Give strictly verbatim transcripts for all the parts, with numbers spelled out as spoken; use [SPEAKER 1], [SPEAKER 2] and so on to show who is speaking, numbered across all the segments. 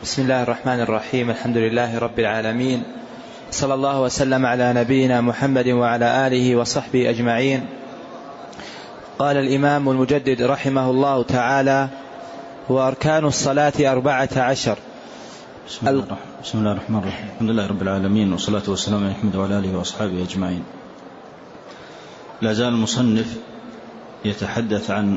[SPEAKER 1] بسم الله الرحمن الرحيم. الحمد لله رب العالمين، صلى الله وسلم على نبينا محمد وعلى آله وصحبه أجمعين. قال الإمام المجدد رحمه الله تعالى: وأركان الصلاة أربعة عشر.
[SPEAKER 2] بسم الله, بسم الله الرحمن الرحيم. الحمد لله رب العالمين، والصلاة والسلام على محمد وعلى آله وأصحابه أجمعين. لا زال المصنف يتحدث عن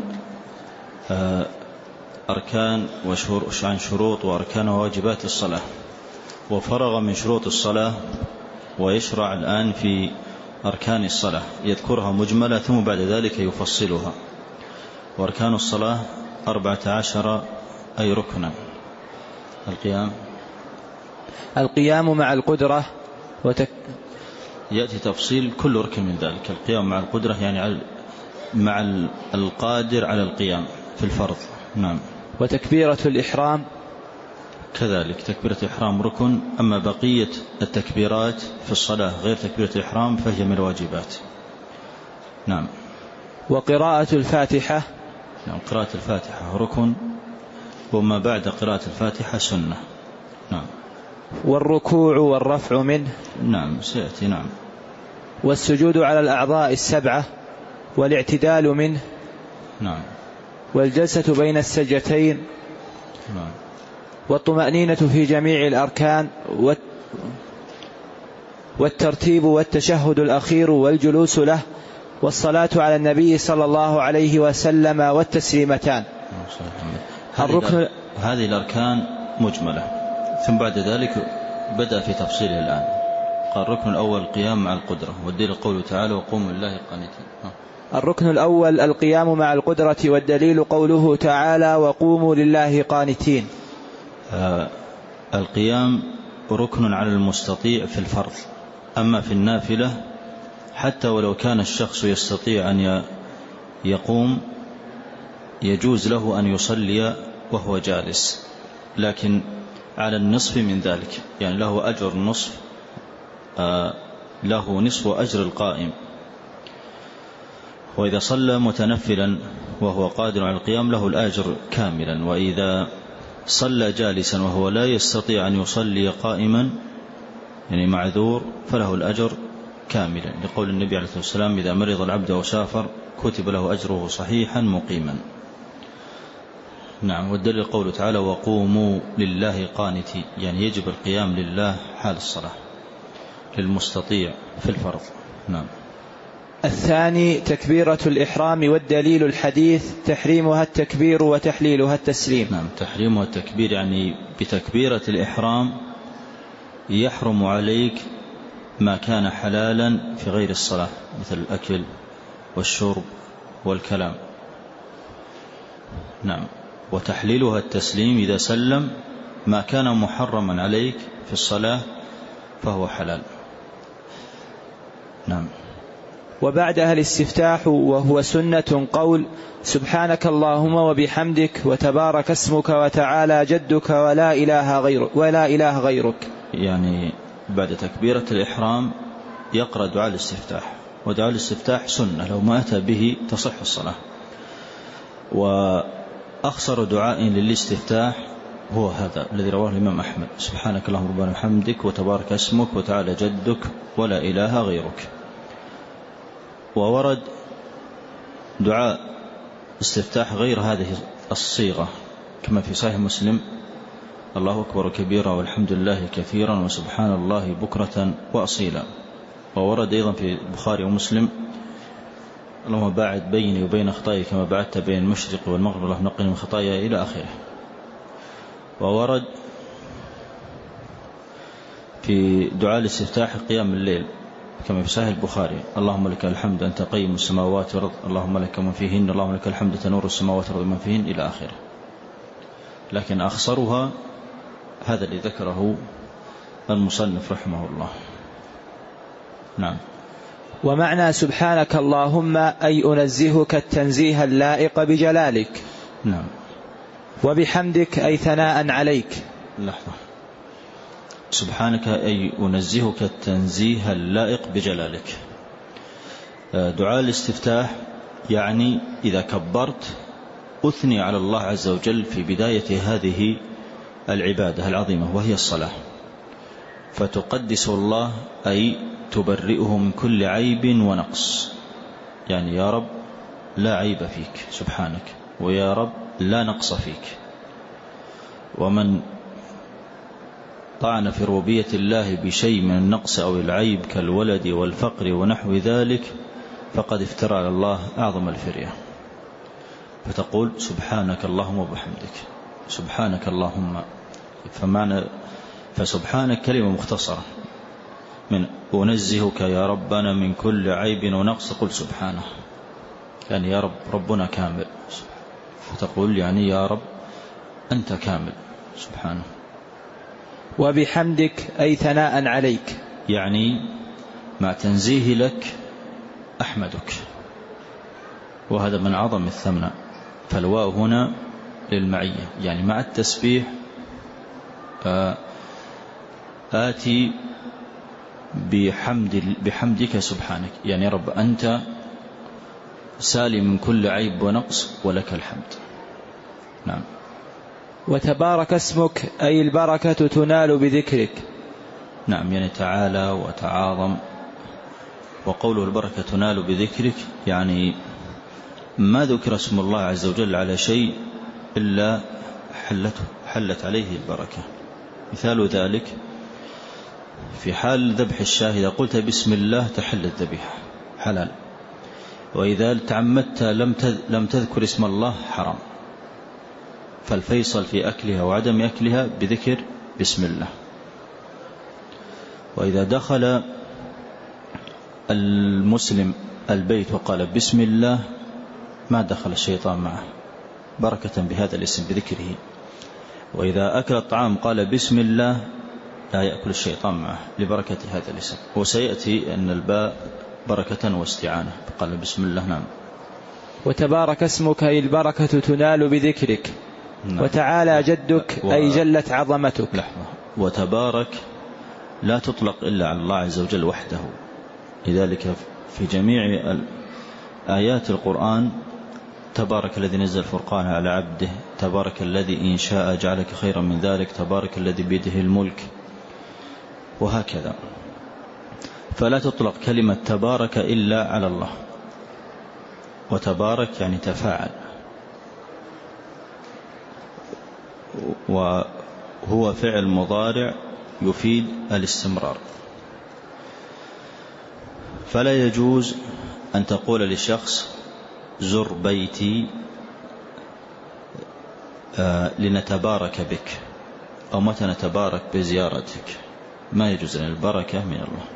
[SPEAKER 2] أركان وعن شروط وأركان وواجبات الصلاة، وفرغ من شروط الصلاة ويشرع الآن في أركان الصلاة، يذكرها مجملة ثم بعد ذلك يفصلها. وأركان الصلاة أربعة عشر أي ركنا. القيام
[SPEAKER 1] القيام مع القدرة وتك...
[SPEAKER 2] يأتي تفصيل كل ركن من ذلك. القيام مع القدرة يعني مع القادر على القيام في الفرض. نعم.
[SPEAKER 1] وتكبيرة الإحرام
[SPEAKER 2] كذلك، تكبيرة الإحرام ركن، أما بقية التكبيرات في الصلاة غير تكبيرة الإحرام فهي من الواجبات. نعم.
[SPEAKER 1] وقراءة الفاتحة
[SPEAKER 2] نعم، قراءة الفاتحة ركن، وما بعد قراءة الفاتحة سنة. نعم.
[SPEAKER 1] والركوع والرفع منه.
[SPEAKER 2] نعم سيأتي. نعم.
[SPEAKER 1] والسجود على الأعضاء السبعة والاعتدال منه.
[SPEAKER 2] نعم.
[SPEAKER 1] والجلسة بين السجدتين.
[SPEAKER 2] نعم.
[SPEAKER 1] والطمأنينة في جميع الأركان والترتيب والتشهد الأخير والجلوس له، والصلاة على النبي صلى الله عليه وسلم والتسليمتان.
[SPEAKER 2] الركن هذه الأركان مجملة، ثم بعد ذلك بدأ في تفصيله الآن. قال الركن الأول القيام مع القدرة، والدليل قوله تعالى: وقوموا لله قانتين.
[SPEAKER 1] الركن الأول القيام مع القدرة، والدليل قوله تعالى: وقوموا لله قانتين.
[SPEAKER 2] آه القيام ركن على المستطيع في الفرض، أما في النافلة حتى ولو كان الشخص يستطيع أن يقوم يجوز له أن يصلي وهو جالس، لكن على النصف من ذلك، يعني له أجر النصف، آه له نصف أجر القائم. وإذا صلى متنفلا وهو قادر على القيام له الأجر كاملا، وإذا صلى جالسا وهو لا يستطيع أن يصلي قائما يعني معذور فله الأجر كاملا، لقول النبي عليه الصلاة والسلام: إذا مرض العبد وسافر كتب له أجره صحيحا مقيما. نعم. والدليل قوله تعالى: وقوموا لله قانتين، يعني يجب القيام لله حال الصلاة للمستطيع في الفرض. نعم.
[SPEAKER 1] الثاني تكبيرة الإحرام، والدليل الحديث تحريمها التكبير وتحليلها التسليم.
[SPEAKER 2] نعم. تحريمها التكبير يعني بتكبيرة الإحرام يحرم عليك ما كان حلالا في غير الصلاة، مثل الأكل والشرب والكلام. نعم. وتحليلها التسليم، إذا سلم ما كان محرما عليك في الصلاة فهو حلال. نعم.
[SPEAKER 1] وبعدها الاستفتاح، وهو سنة قول: سبحانك اللهم وبحمدك وتبارك اسمك وتعالى جدك ولا إله غيرك ولا إله غيرك.
[SPEAKER 2] يعني بعد تكبيرة الإحرام يقرأ دعاء الاستفتاح، ودعاء الاستفتاح سنة، لو ما أتى به تصح الصلاة. وأخسر دعاء للاستفتاح هو هذا الذي رواه الإمام أحمد: سبحانك اللهم ربنا وبحمدك وتبارك اسمك وتعالى جدك ولا إله غيرك. وورد دعاء استفتاح غير هذه الصيغة كما في صحيح مسلم: الله أكبر كبيرا والحمد لله كثيرا وسبحان الله بكرة وأصيلا. وورد أيضا في البخاري ومسلم: اللهم باعد بيني وبين خطاياي كما بعدت بين المشرق والمغرب، اللهم نقني من خطاياي، إلى آخره. وورد في دعاء الاستفتاح قيام الليل كما في صحيح البخاري: اللهم لك الحمد أنت قيم السماوات والأرض، اللهم لك من فيهن، اللهم لك الحمد تنور السماوات والأرض من فيهن، إلى آخره. لكن أخسرها هذا الذي ذكره المصنف رحمه الله. نعم.
[SPEAKER 1] ومعنى سبحانك اللهم أي أنزهك التنزيه اللائق بجلالك.
[SPEAKER 2] نعم.
[SPEAKER 1] وبحمدك أي ثناء عليك.
[SPEAKER 2] لحظة. سبحانك أي أنزهك التنزيه اللائق بجلالك. دعاء الاستفتاح يعني إذا كبرت أثني على الله عز وجل في بداية هذه العبادة العظيمة وهي الصلاة، فتقدس الله أي تبرئه من كل عيب ونقص. يعني يا رب لا عيب فيك سبحانك، ويا رب لا نقص فيك. ومن طعن في ربوبية الله بشيء من النقص أو العيب كالولد والفقر ونحو ذلك فقد افترى على الله أعظم الفرية. فتقول سبحانك اللهم وبحمدك، سبحانك اللهم. فمعنى فسبحانك كلمة مختصرة من أنزهك يا ربنا من كل عيب ونقص، قل سبحانه، يعني يا رب ربنا كامل، فتقول يعني يا رب أنت كامل سبحانه.
[SPEAKER 1] وبحمدك أي ثناء عليك،
[SPEAKER 2] يعني مع تنزيه لك أحمدك، وهذا من عظم الثناء. فالواو هنا للمعية، يعني مع التسبيح آتي بحمد بحمدك سبحانك، يعني يا رب أنت سالم من كل عيب ونقص ولك الحمد. نعم.
[SPEAKER 1] وتبارك اسمك أي البركة تنال بذكرك.
[SPEAKER 2] نعم، يعني تعالى وتعاظم. وقوله البركة تنال بذكرك يعني ما ذكر اسم الله عز وجل على شيء إلا حلته حلت عليه البركة. مثال ذلك في حال ذبح الشاة، إذا قلت بسم الله تحل الذبيحة حلال، وإذا تعمدت لم تذكر اسم الله حرام. فالفيصل في أكلها وعدم أكلها بذكر بسم الله. وإذا دخل المسلم البيت وقال بسم الله ما دخل الشيطان معه، بركة بهذا الاسم بذكره. وإذا أكل الطعام قال بسم الله لا يأكل الشيطان معه لبركة هذا الاسم. وسيأتي أن الباء بركة واستعانة، قال بسم الله. نعم.
[SPEAKER 1] وتبارك اسمك أي البركة تنال بذكرك. نعم. وتعالى جدك و... أي جلت عظمتك.
[SPEAKER 2] لحظة. وتبارك لا تطلق إلا على الله عز وجل وحده، لذلك في جميع آيات القرآن تبارك الذي نزل الفرقان على عبده، تبارك الذي إن شاء جعلك خيرا من ذلك، تبارك الذي بيده الملك، وهكذا. فلا تطلق كلمة تبارك إلا على الله. وتبارك يعني تفاعل، وهو فعل مضارع يفيد الاستمرار. فلا يجوز أن تقول لشخص زر بيتي آه لنتبارك بك، أو متى نتبارك بزيارتك، ما يجوز، أن البركة من الله.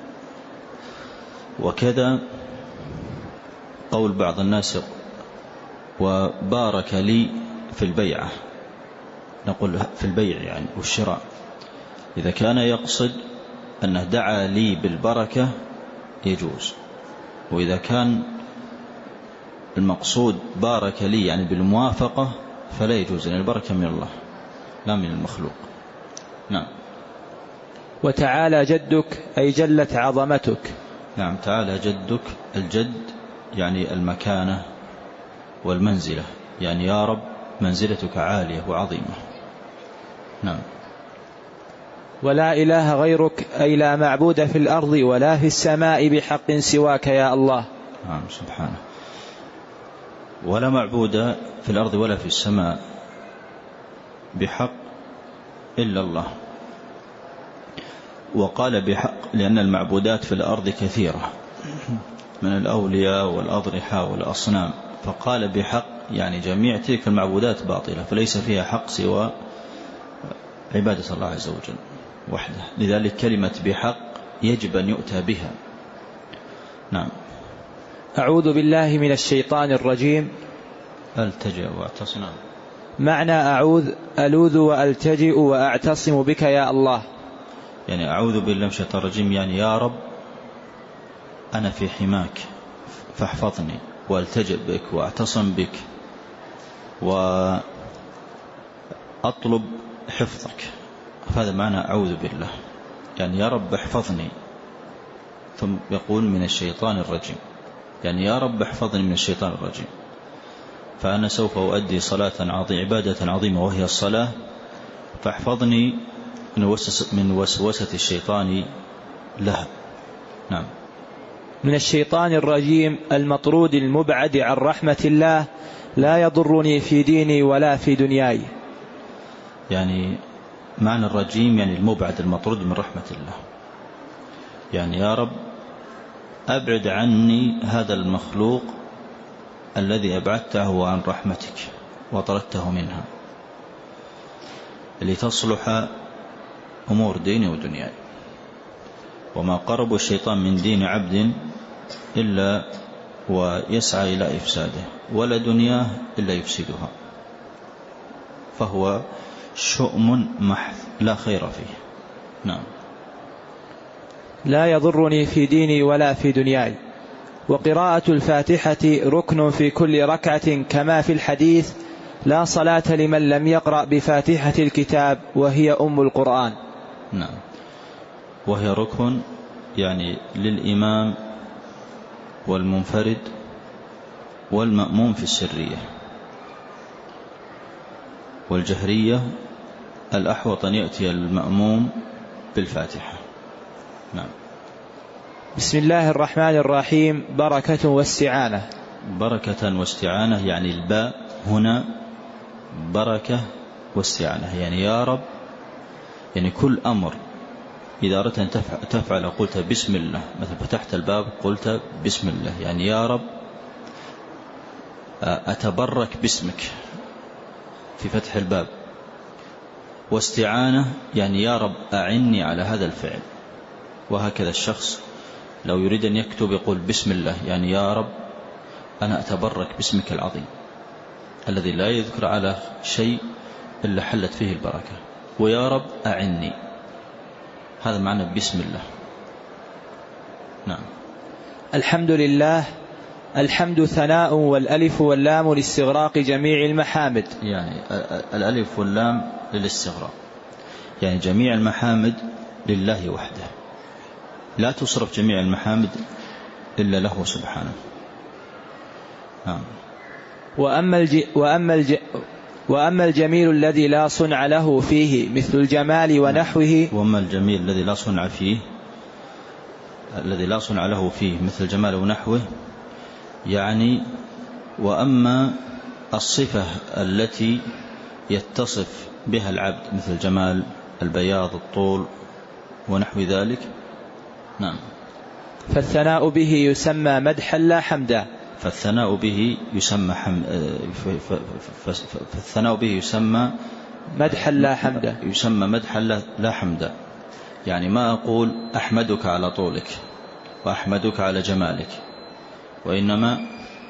[SPEAKER 2] وكذا قول بعض الناس وبارك لي في البيعة، نقول في البيع يعني والشراء، إذا كان يقصد أنه دعا لي بالبركة يجوز. وإذا كان المقصود بارك لي يعني بالموافقة فلا يجوز، لأن البركة من الله لا من المخلوق. نعم.
[SPEAKER 1] وتعالى جدك أي جلت عظمتك.
[SPEAKER 2] نعم، تعالى جدك، الجد يعني المكانة والمنزلة، يعني يا رب منزلتك عالية وعظيمة. نعم.
[SPEAKER 1] ولا إله غيرك أي لا معبود في الأرض ولا في السماء بحق سواك يا الله.
[SPEAKER 2] نعم سبحانه. ولا معبود في الأرض ولا في السماء بحق إلا الله. وقال بحق لأن المعبودات في الأرض كثيرة من الأولياء والأضرحة والأصنام، فقال بحق يعني جميع تلك المعبودات باطلة، فليس فيها حق سوى عبادة الله عز وجل وحده. لذلك كلمة بحق يجب أن يؤتى بها. نعم.
[SPEAKER 1] أعوذ بالله من الشيطان الرجيم.
[SPEAKER 2] ألتجئ وأعتصم.
[SPEAKER 1] معنى أعوذ ألوذ وألتجئ وأعتصم بك يا الله،
[SPEAKER 2] يعني أعوذ بالله من الشيطان الرجيم يعني يا رب أنا في حماك فاحفظني، وألتجئ بك وأعتصم بك وأطلب حفظك. هذا معنى أعوذ بالله، يعني يا رب احفظني. ثم يقول من الشيطان الرجيم، يعني يا رب احفظني من الشيطان الرجيم. فأنا سوف أؤدي صلاة عظيمة، عبادة عظيمة وهي الصلاة، فاحفظني من وسوسة الشيطان لها. نعم.
[SPEAKER 1] من الشيطان الرجيم المطرود المبعد عن رحمة الله لا يضرني في ديني ولا في دنياي.
[SPEAKER 2] يعني معنى الرجيم يعني المبعد المطرود من رحمة الله، يعني يا رب أبعد عني هذا المخلوق الذي أبعدته عن رحمتك وطردته منها لتصلح أمور ديني ودنياي. وما قرب الشيطان من دين عبد إلا ويسعى إلى إفساده، ولا دنياه إلا يفسدها، فهو شؤم محض لا خير فيه. نعم.
[SPEAKER 1] لا يضرني في ديني ولا في دنياي. وقراءة الفاتحة ركن في كل ركعة كما في الحديث: لا صلاة لمن لم يقرأ بفاتحة الكتاب وهي أم القرآن.
[SPEAKER 2] نعم. وهي ركن يعني للإمام والمنفرد والمأموم في السرية، والجهرية الأحوط أن يأتي المأموم بالفاتحة. نعم.
[SPEAKER 1] بسم الله الرحمن الرحيم. بركة واستعانة.
[SPEAKER 2] بركة واستعانة يعني الباء هنا بركة واستعانة، يعني يا رب، يعني كل أمر إذا أردت أن تفعل قلت بسم الله، مثلا فتحت الباب قلت بسم الله، يعني يا رب أتبرك باسمك في فتح الباب. واستعانة يعني يا رب أعني على هذا الفعل. وهكذا الشخص لو يريد أن يكتب يقول بسم الله، يعني يا رب أنا أتبرك باسمك العظيم الذي لا يذكر على شيء إلا حلت فيه البركة، ويا رب أعني. هذا معنى بسم الله. نعم.
[SPEAKER 1] الحمد لله. الحمد ثناء، والألف واللام لاستغراق جميع المحامد.
[SPEAKER 2] يعني الألف واللام للاستغراق، يعني جميع المحامد لله وحده، لا تصرف جميع المحامد إلا له سبحانه. نعم.
[SPEAKER 1] وأما, الج... وأما, الج... وأما الجميل الذي لا صنع له فيه مثل الجمال ونحوه.
[SPEAKER 2] وأما الجميل الذي لا صنع فيه الذي لا صنع له فيه مثل الجمال ونحوه، يعني وأما الصفة التي يتصف بها العبد مثل الجمال، البياض، الطول ونحو ذلك. نعم.
[SPEAKER 1] فالثناء به يسمى مدحا لا حمدا.
[SPEAKER 2] فالثناء به يسمى حم... فالثناء به يسمى
[SPEAKER 1] مدحا لا حمدا.
[SPEAKER 2] يسمى مدحا لا حمدا، يعني ما أقول أحمدك على طولك وأحمدك على جمالك، وإنما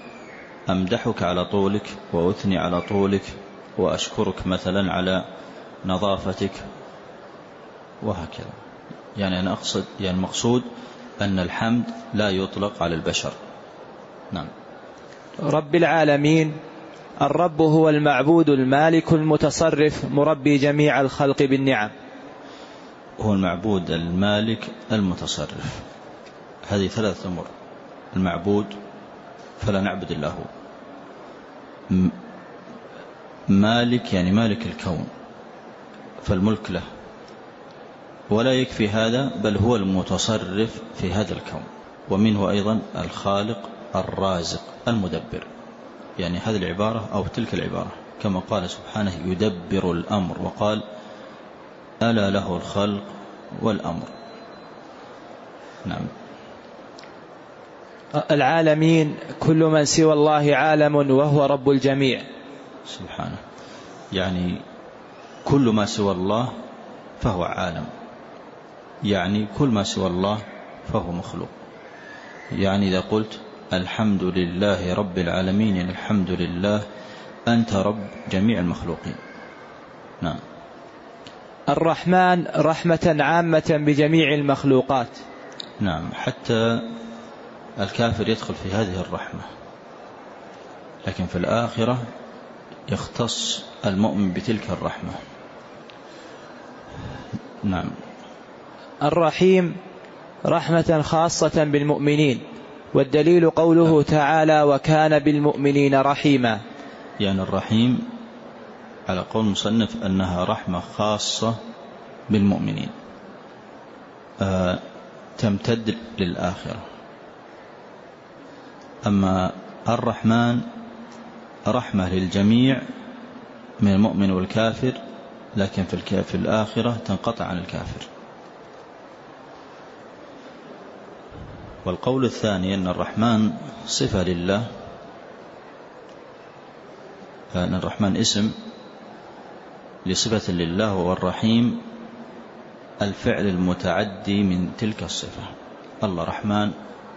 [SPEAKER 2] أمدحك على طولك وأثني على طولك وأشكرك مثلا على نظافتك وهكذا. يعني أنا أقصد، يعني المقصود أن الحمد لا يطلق على البشر. نعم.
[SPEAKER 1] رب العالمين. الرب هو المعبود المالك المتصرف مربي جميع الخلق بالنعم.
[SPEAKER 2] هو المعبود المالك المتصرف، هذه ثلاثة أمور: المعبود فلا نعبد إلا هو، مالك يعني مالك الكون فالملك له، ولا يكفي هذا بل هو المتصرف في هذا الكون، ومنه أيضا الخالق الرازق المدبر. يعني هذه العبارة أو تلك العبارة كما قال سبحانه يدبر الأمر، وقال ألا له الخلق والأمر. نعم.
[SPEAKER 1] العالمين كل من سوى الله عالم وهو رب الجميع
[SPEAKER 2] سبحانه، يعني كل ما سوى الله فهو عالم، يعني كل ما سوى الله فهو مخلوق. يعني إذا قلت الحمد لله رب العالمين، يعني الحمد لله أنت رب جميع المخلوقين. نعم.
[SPEAKER 1] الرحمن رحمة عامة بجميع المخلوقات.
[SPEAKER 2] نعم، حتى الكافر يدخل في هذه الرحمة، لكن في الآخرة يختص المؤمن بتلك الرحمة. نعم.
[SPEAKER 1] الرحيم رحمة خاصة بالمؤمنين، والدليل قوله تعالى وكان بالمؤمنين رحيما.
[SPEAKER 2] يعني الرحيم على قول المصنف أنها رحمة خاصة بالمؤمنين آه تمتد للآخرة. أما الرحمن رحمة للجميع من المؤمن والكافر، لكن في الآخرة تنقطع عن الكافر. والقول الثاني أن الرحمن صفة لله، لأن الرحمن اسم لصفة لله، والرحيم الفعل المتعدي من تلك الصفة. الله رحمن،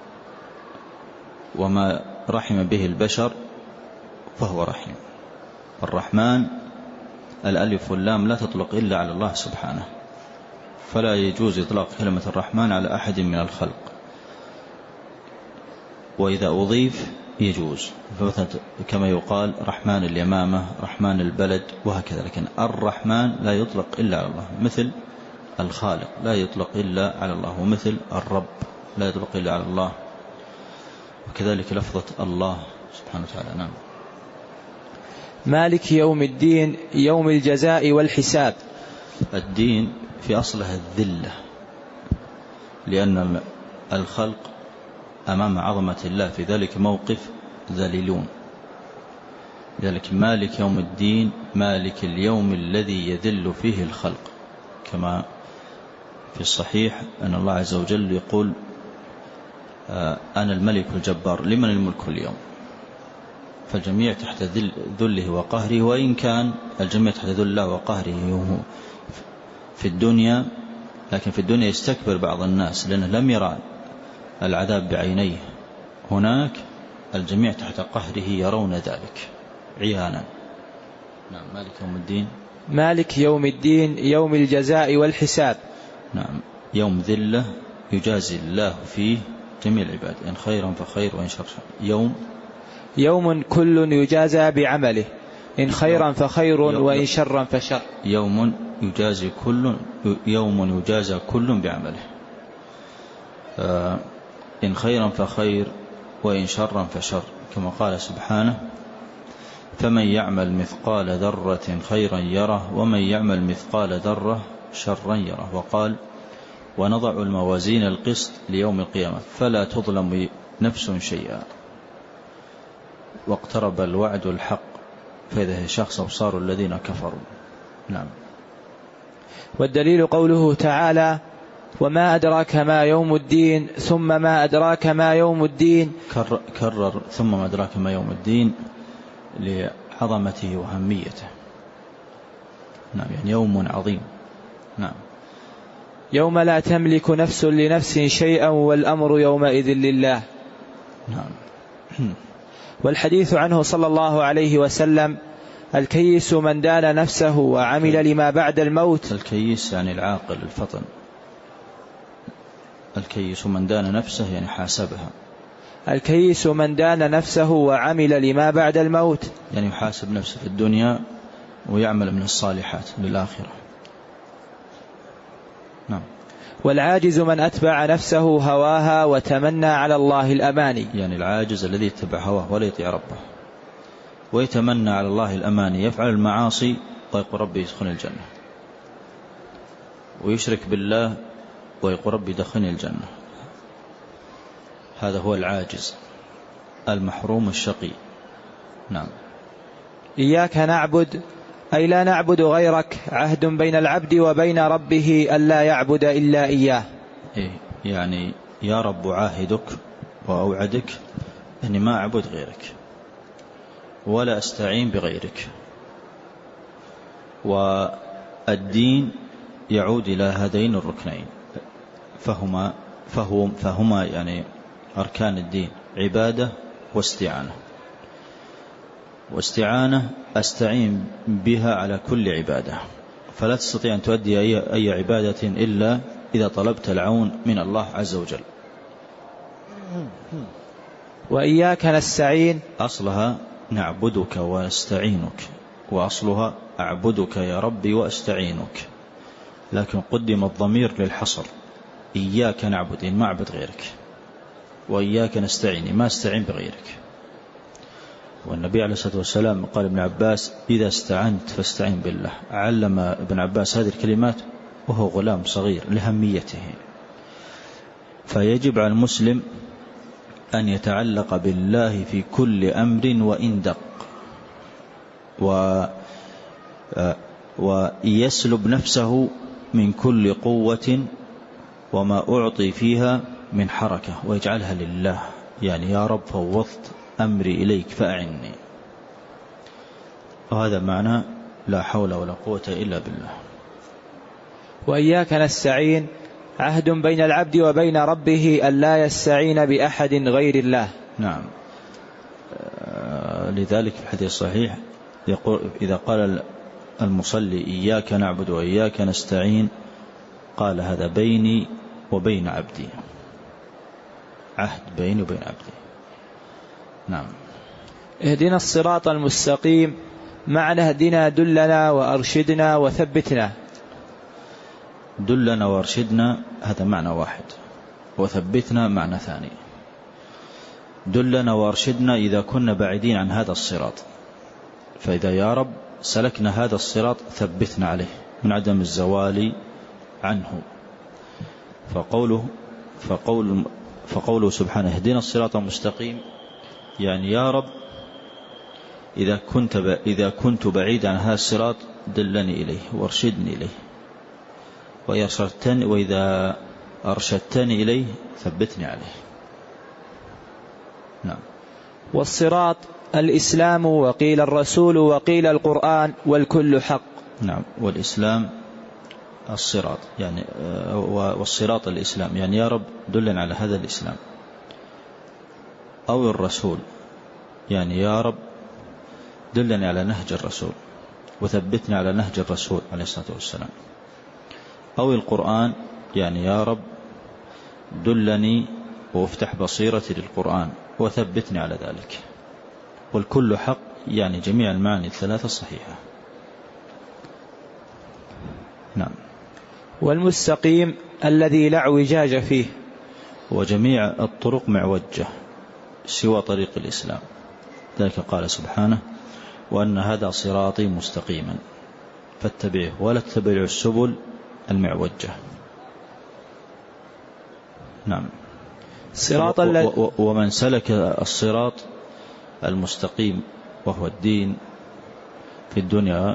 [SPEAKER 2] وما رحم به البشر فهو رحيم. الرحمن الألف واللام لا تطلق إلا على الله سبحانه، فلا يجوز إطلاق كلمة الرحمن على أحد من الخلق، وإذا أضيف يجوز، كما يقال رحمن اليمامة، رحمن البلد، وهكذا. لكن الرحمن لا يطلق إلا على الله، مثل الخالق لا يطلق إلا على الله، ومثل الرب لا يطلق إلا على الله، وكذلك لفظة الله سبحانه وتعالى. نعم.
[SPEAKER 1] مالك يوم الدين، يوم الجزاء والحساب.
[SPEAKER 2] الدين في أصلها الذلة، لأن الخلق أمام عظمة الله في ذلك موقف ذليلون. لذلك مالك يوم الدين، مالك اليوم الذي يذل فيه الخلق، كما في الصحيح أن الله عز وجل يقول أنا الملك الجبار، لمن الملك اليوم؟ فالجميع تحت ذله وقهره، وإن كان الجميع تحت ذل الله وقهره في الدنيا، لكن في الدنيا يستكبر بعض الناس لأنه لم يرى العذاب بعينيه. هناك الجميع تحت قهره يرون ذلك عيانا. نعم. مالك يوم الدين،
[SPEAKER 1] مالك يوم الدين، يوم الجزاء والحساب.
[SPEAKER 2] نعم. يوم ذلة يجازي الله فيه جميع العباد، إن خيرا فخير وإن شر. يوم
[SPEAKER 1] يوم كل يجازى بعمله، إن خيرا فخير وإن شرا فشر.
[SPEAKER 2] يوم يجازي كل يوم يجازى كل بعمله، إن خيرا فخير وإن شرا فشر، كما قال سبحانه فمن يعمل مثقال ذرة خيرا يره ومن يعمل مثقال ذرة شرا يره. وقال ونضع الموازين القسط ليوم القيامة فلا تظلم نفس شيئا واقترب الوعد الحق فإذا شخص أبصار الذين كفروا. نعم.
[SPEAKER 1] والدليل قوله تعالى وما أدراك ما يوم الدين ثم ما أدراك ما يوم الدين.
[SPEAKER 2] كرر, كرر ثم ما أدراك ما يوم الدين لعظمته وهميته. نعم. يعني يوم عظيم. نعم.
[SPEAKER 1] يوم لا تملك نفس لنفس شيئا والأمر يومئذ لله.
[SPEAKER 2] نعم.
[SPEAKER 1] والحديث عنه صلى الله عليه وسلم الكيس من دان نفسه وعمل لما بعد الموت.
[SPEAKER 2] الكيس يعني العاقل الفطن. الكيس من دان نفسه يعني حاسبها.
[SPEAKER 1] الكيس من دان نفسه وعمل لما بعد الموت،
[SPEAKER 2] يعني يحاسب نفسه في الدنيا ويعمل من الصالحات للآخرة. نعم.
[SPEAKER 1] والعاجز من أتبع نفسه هواها وتمنى على الله الأماني.
[SPEAKER 2] يعني العاجز الذي يتبع هواه ولا يطيع ربه ويتمنى على الله الأماني، يفعل المعاصي ويقول ربي يدخل الجنة، ويشرك بالله ويقول ربي يدخلني الجنة. هذا هو العاجز المحروم الشقي. نعم.
[SPEAKER 1] إياك نعبد أي لا نعبد غيرك، عهد بين العبد وبين ربه ألا يعبد إلا إياه.
[SPEAKER 2] إيه يعني يا رب عاهدك وأوعدك أني ما أعبد غيرك ولا أستعين بغيرك. والدين يعود إلى هذين الركنين، فهما, فهم فهما يعني أركان الدين عبادة واستعانة. واستعانة أستعين بها على كل عبادة، فلا تستطيع أن تؤدي أي عبادة إلا إذا طلبت العون من الله عز وجل.
[SPEAKER 1] وإياك نستعين
[SPEAKER 2] أصلها نعبدك ونستعينك، وأصلها أعبدك يا ربي وأستعينك، لكن قدم الضمير للحصر. إياك نعبد إن ما أعبد غيرك، وإياك نستعين ما استعين بغيرك. والنبي عليه الصلاة والسلام قال ابن عباس إذا استعنت فاستعين بالله. علم ابن عباس هذه الكلمات وهو غلام صغير لهميته. فيجب على المسلم أن يتعلق بالله في كل أمر وإن دق، و ويسلب نفسه من كل قوة وما أعطي فيها من حركة ويجعلها لله، يعني يا رب فوضت أمري إليك فأعني. وهذا معنى لا حول ولا قوة إلا بالله.
[SPEAKER 1] وإياك نستعين عهد بين العبد وبين ربه أن لا يستعين بأحد غير الله.
[SPEAKER 2] نعم، لذلك في الحديث الصحيح يقول إذا قال المصلي إياك نعبد وإياك نستعين قال هذا بيني وبين عبدي، عهد بيني وبين عبدي. نعم.
[SPEAKER 1] اهدنا الصراط المستقيم، معنى اهدنا دلنا وأرشدنا وثبتنا.
[SPEAKER 2] دلنا وارشدنا هذا معنى واحد، وثبتنا معنى ثاني. دلنا وارشدنا إذا كنا بعيدين عن هذا الصراط، فإذا يا رب سلكنا هذا الصراط ثبتنا عليه من عدم الزوال عنه. فقوله فقول فقوله سبحانه اهدنا الصراط المستقيم، يعني يا رب إذا كنت إذا كنت بعيد عن هذا الصراط دلني إليه وارشدني إليه، وإذا أرشدتني إليه ثبتني عليه. نعم.
[SPEAKER 1] والصراط الإسلام وقيل الرسول وقيل القرآن والكل حق.
[SPEAKER 2] نعم. والإسلام الصراط يعني والصراط الإسلام، يعني يا رب دلنا على هذا الإسلام. أو الرسول، يعني يا رب دلني على نهج الرسول وثبتني على نهج الرسول عليه الصلاة والسلام. أو القرآن، يعني يا رب دلني وافتح بصيرتي للقرآن وثبتني على ذلك. والكل حق، يعني جميع المعاني الثلاثة الصحيحة. نعم.
[SPEAKER 1] والمستقيم الذي لا اعوجاج فيه،
[SPEAKER 2] وجميع الطرق معوجة سوى طريق الإسلام. ذلك قال سبحانه وأن هذا صراطي مستقيما فاتبعه ولا تتبعوا السبل المعوجة. نعم.
[SPEAKER 1] صراط
[SPEAKER 2] و و ومن سلك الصراط المستقيم وهو الدين في الدنيا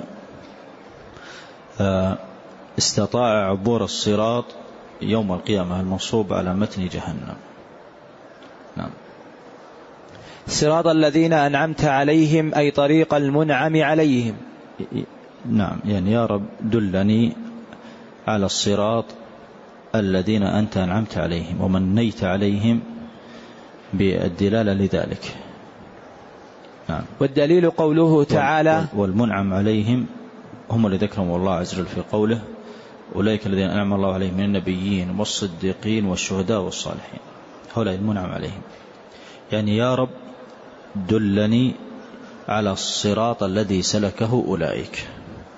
[SPEAKER 2] استطاع عبور الصراط يوم القيامة المنصوب على متن جهنم. نعم.
[SPEAKER 1] صراط الذين أنعمت عليهم، أي طريق المنعم عليهم.
[SPEAKER 2] نعم، يعني يا رب دلني على الصراط الذين أنت أنعمت عليهم ومنيت عليهم بالدلالة لذلك. نعم.
[SPEAKER 1] والدليل قوله تعالى
[SPEAKER 2] والمنعم عليهم هم الذين ذكرهم الله عز وجل في قوله أولئك الذين أنعم الله عليهم من النبيين والصديقين والشهداء والصالحين. هؤلاء المنعم عليهم، يعني يا رب دلني على الصراط الذي سلكه أولئك.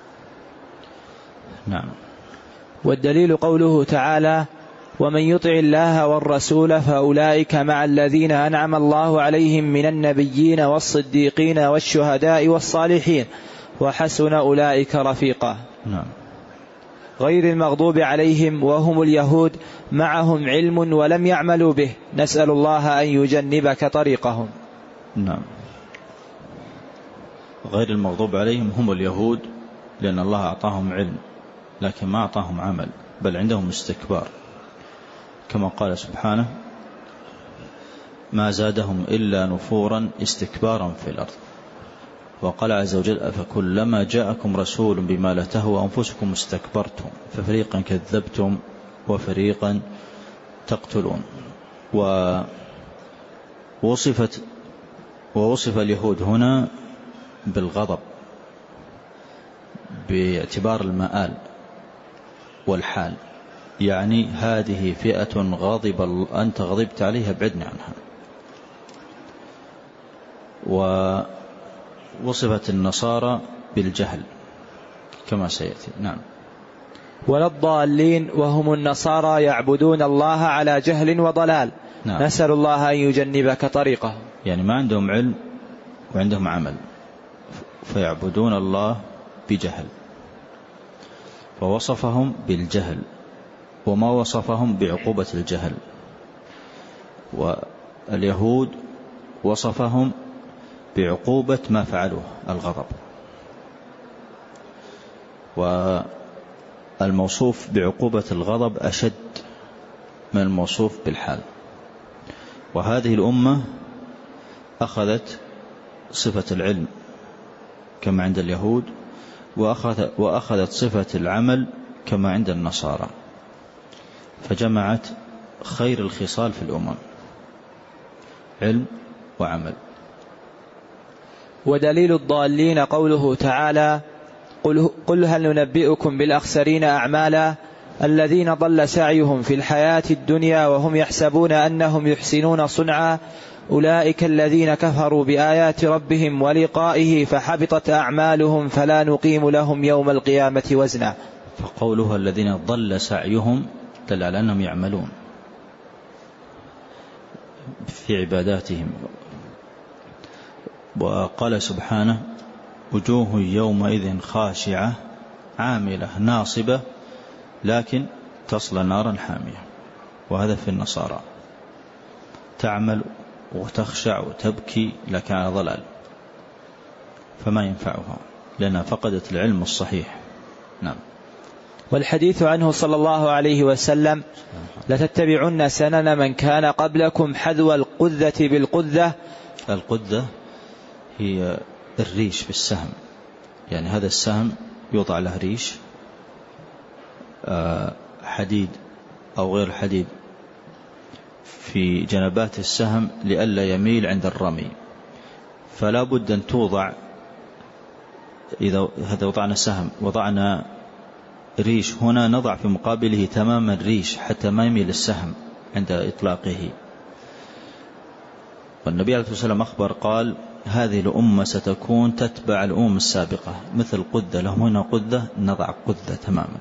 [SPEAKER 2] نعم.
[SPEAKER 1] والدليل قوله تعالى ومن يطع الله والرسول فأولئك مع الذين أنعم الله عليهم من النبيين والصديقين والشهداء والصالحين وحسن أولئك رفيقا.
[SPEAKER 2] نعم.
[SPEAKER 1] غير المغضوب عليهم وهم اليهود معهم علم ولم يعملوا به، نسأل الله أن يجنبك طريقهم.
[SPEAKER 2] نعم. غير المغضوب عليهم هم اليهود لأن الله أعطاهم علم لكن ما أعطاهم عمل، بل عندهم استكبار، كما قال سبحانه ما زادهم إلا نفورا استكبارا في الأرض. وقال عز وجل أفكلما جاءكم رسول بما لا تهوى أنفسكم استكبرتم ففريقا كذبتم وفريقا تقتلون. ووصفت ووصف اليهود هنا بالغضب باعتبار المآل والحال، يعني هذه فئة غاضب أنت غضبت عليها بعدنا عنها. ووصفت النصارى بالجهل كما سيأتي. نعم.
[SPEAKER 1] ولا الضالين وهم النصارى يعبدون الله على جهل وضلال. نعم. نسأل الله أن يجنبك طريقه،
[SPEAKER 2] يعني ما عندهم علم وعندهم عمل، فيعبدون الله بجهل، فوصفهم بالجهل وما وصفهم بعقوبة الجهل. واليهود وصفهم بعقوبة ما فعلوه الغضب، والموصوف بعقوبة الغضب أشد من الموصوف بالحال. وهذه الأمة أخذت صفة العلم كما عند اليهود، وأخذت صفة العمل كما عند النصارى، فجمعت خير الخصال في الأمم، علم وعمل.
[SPEAKER 1] ودليل الضالين قوله تعالى: قل هل ننبئكم بالأخسرين أعمالا الذين ضل سعيهم في الحياة الدنيا وهم يحسبون أنهم يحسنون صنعا أولئك الذين كفروا بآيات ربهم ولقائه فحبطت أعمالهم فلا نقيم لهم يوم القيامة وزنا.
[SPEAKER 2] فقولها الذين ضل سعيهم دل على أنهم يعملون في عباداتهم. وقال سبحانه: وجوه يومئذ خاشعة عاملة ناصبة لكن تصلى نارا حامية. وهذا في النصارى، تعمل وتخشع وتبكي لكن على ضلال، فما ينفعها لأنها فقدت العلم الصحيح. نعم.
[SPEAKER 1] والحديث عنه صلى الله عليه وسلم: لتتبعن سنن من كان قبلكم حذو القذة بالقذة.
[SPEAKER 2] القذة هي الريش في السهم، يعني هذا السهم يوضع له ريش حديد أو غير حديد في جنبات السهم لئلا يميل عند الرمي، فلا بد أن توضع. إذا هذا وضعنا سهم وضعنا ريش هنا، نضع في مقابله تماما ريش حتى ما يميل السهم عند إطلاقه. والنبي عليه الصلاة والسلام أخبر قال: هذه الأمة ستكون تتبع الأمم السابقة مثل قذة، لهم هنا قذة نضع قذة تماما.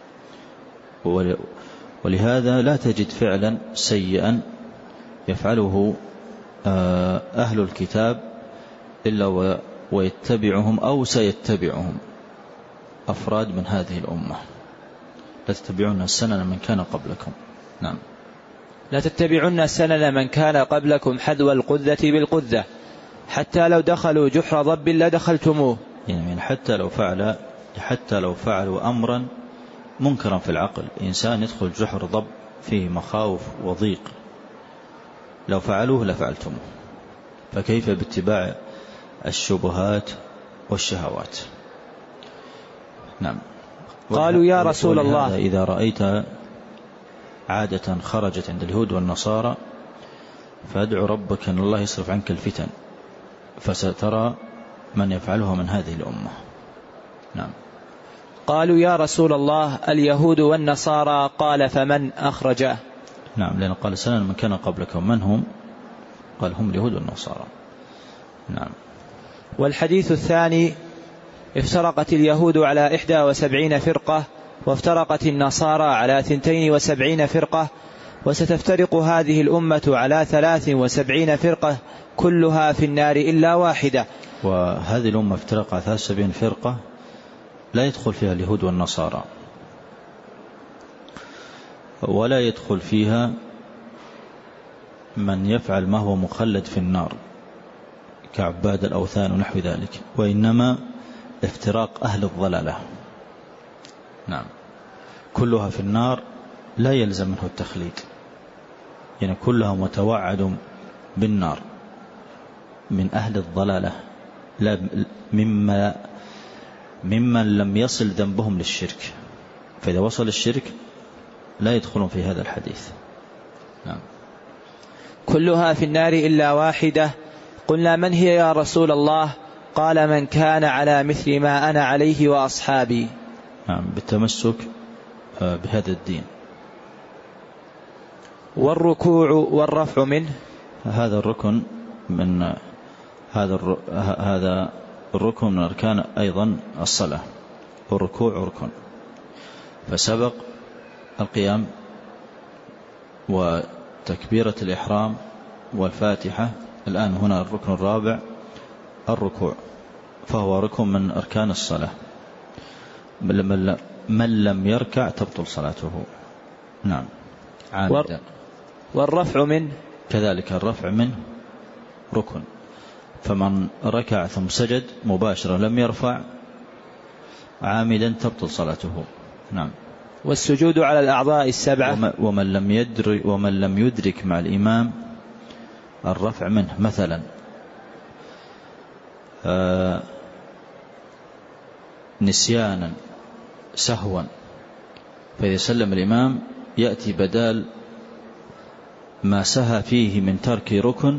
[SPEAKER 2] ولهذا لا تجد فعلا سيئا يفعله أهل الكتاب إلا ويتبعهم أو سيتبعهم أفراد من هذه الأمة. لا تتبعون السنن من كان قبلكم. نعم.
[SPEAKER 1] لا تتبعون سنن من كان قبلكم حذو القذة بالقذة حتى لو دخلوا جحر ضب لدخلتموه.
[SPEAKER 2] يعني حتى لو فعل حتى لو فعلوا أمرا منكرا في العقل، إنسان يدخل جحر ضب فيه مخاوف وضيق، لو فعلوه لفعلتموه، فكيف باتباع الشبهات والشهوات؟ نعم.
[SPEAKER 1] قالوا يا رسول الله:
[SPEAKER 2] إذا رأيت عادة خرجت عند اليهود والنصارى فادعو ربك أن الله يصرف عنك الفتن، فسترى من يفعلها من هذه الأمة. نعم.
[SPEAKER 1] قالوا يا رسول الله: اليهود والنصارى. قال: فمن أخرجه؟
[SPEAKER 2] نعم، لأن قال سنن من كان قبلكم، من هم؟ قال: هم اليهود والنصارى. نعم.
[SPEAKER 1] والحديث الثاني: افترقت اليهود على إحدى وسبعين فرقة وافترقت النصارى على ثنتين وسبعين فرقة وستفترق هذه الأمة على ثلاث وسبعين فرقة كلها في النار إلا واحدة.
[SPEAKER 2] وهذه الأمة افترقت على ثلاث وسبعين فرقة لا يدخل فيها اليهود والنصارى، ولا يدخل فيها من يفعل ما هو مخلد في النار كعباد الأوثان ونحو ذلك، وإنما افتراق أهل الضلالة. نعم. كلها في النار لا يلزم منه التخليد، يعني كلها متوعد بالنار من أهل الضلالة، لا مما ممن لم يصل ذنبهم للشرك، فإذا وصل الشرك لا يدخلون في هذا الحديث. نعم.
[SPEAKER 1] كلها في النار إلا واحدة. قلنا: من هي يا رسول الله؟ قال: من كان على مثل ما أنا عليه وأصحابي.
[SPEAKER 2] نعم، بالتمسك بهذا الدين.
[SPEAKER 1] والركوع والرفع منه.
[SPEAKER 2] هذا الركن من هذا هذا الركن من أركان أيضا الصلاة، والركوع ركن، فسبق القيام وتكبيرة الإحرام والفاتحة. الآن هنا الركن الرابع الركوع فهو ركن من أركان الصلاة. من لم يركع تبطل صلاته. نعم عامدا.
[SPEAKER 1] والرفع منه
[SPEAKER 2] كذلك الرفع منه ركن، فمن ركع ثم سجد مباشرة لم يرفع عامدا تبطل صلاته. نعم.
[SPEAKER 1] والسجود على الأعضاء السبعة.
[SPEAKER 2] ومن لم يدرك ومن لم يدرك مع الإمام الرفع منه، مثلا آه نسيانا سهوا، فإذا سلم الإمام يأتي بدال ما سهى فيه من ترك ركن